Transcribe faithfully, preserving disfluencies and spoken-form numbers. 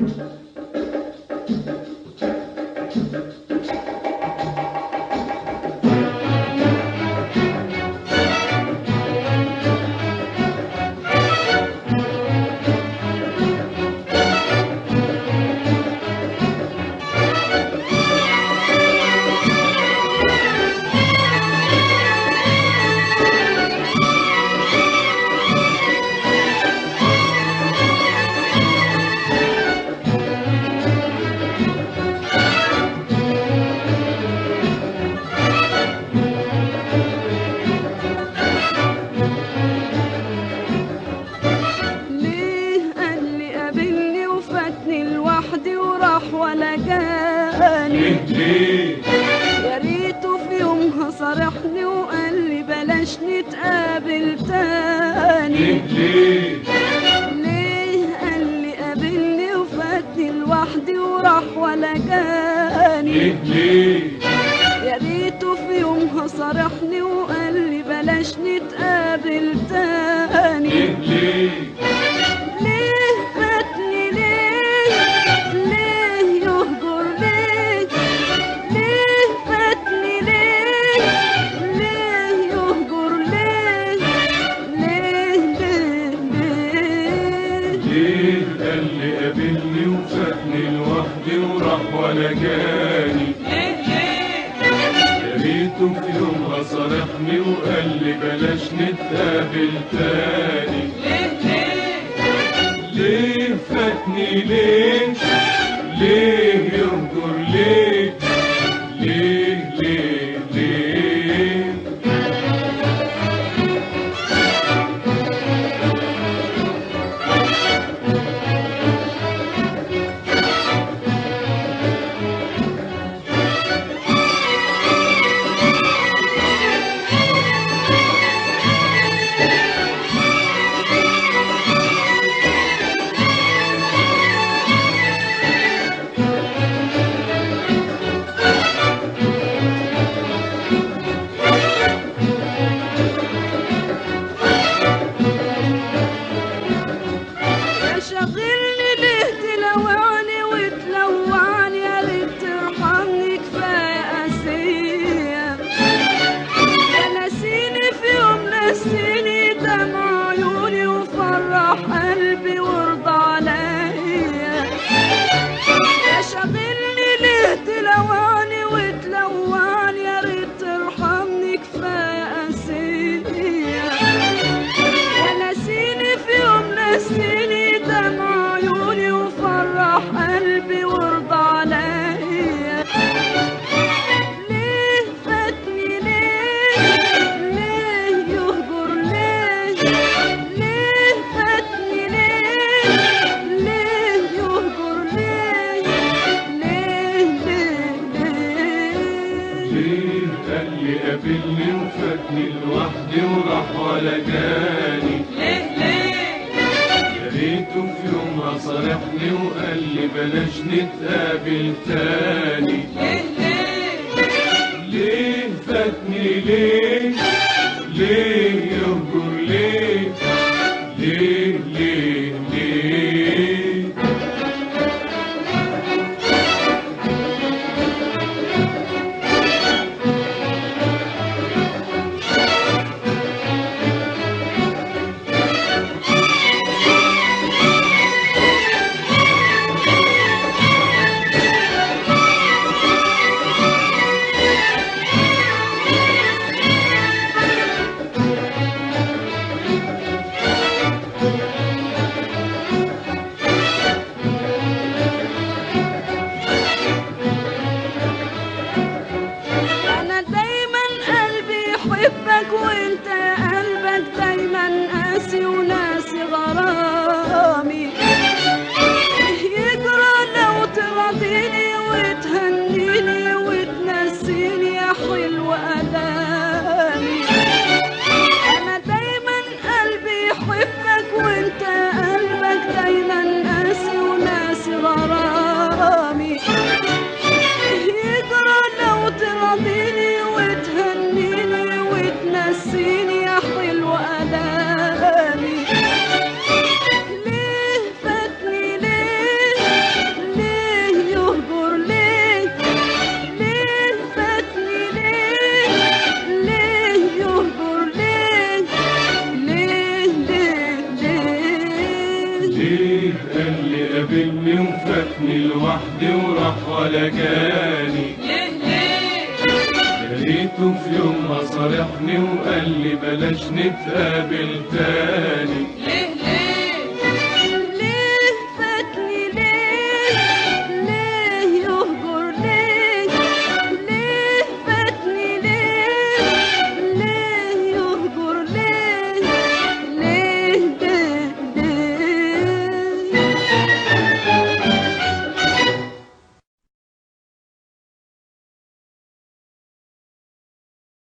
ولا جاني. ليه يا ريته في يومها صارحني وقال لي بلاش نتقابل تاني. ليه ليه قال لي قابلني وفاتني لوحدي وراح ولا جاني. ليه يا ريته في يومها صارحني وقال لي بلاش نتقابل تاني. ليه ليه فاتني ليه ليه يهجر ليه ليه فاتني ليه ليه يهجر ليه ليه ليه ليه ليه قال لي قابلني وفاتني لوحدي وراح ولا جاني. يا ريته في يومها صارحني وقال لي بلاش نتقابل تاني. ليه فاتني ليه ليه يهجر ليه ليه ليه ليه شغلني ليه تلوعني وتلوعني يا ريت ترحمني كفايه قاسيه. يا ناسيني في يوم ناسيني دمع عيوني وفرح قلبي وارضى عليا. يا شغلني ليه تلوعني وتلوعني يا ريت ترحمني كفايه قاسيه. يا ناسيني في يوم ناسيني دمع عيوني وفرح قلبي وارضى عليا. ليه فاتني ليه ليه يهجر ليه ليه فاتني ليه ليه يهجر ليه ليه ليه ليه ليه قال لي قابلني وفاتني لوحدي وراح ولا جاني. يا ريته في يومها صارحني وقال لي بلاش نتقابل تاني. ليه فاتني ليه ليه يهجر ليه ليه ليه ليه ليه قال لي قابلني وفاتني لوحدي وراح ولا جاني؟ ليه ليه يا ريته في يوم ما صارحني وقال لي بلاش نتقابل تاني.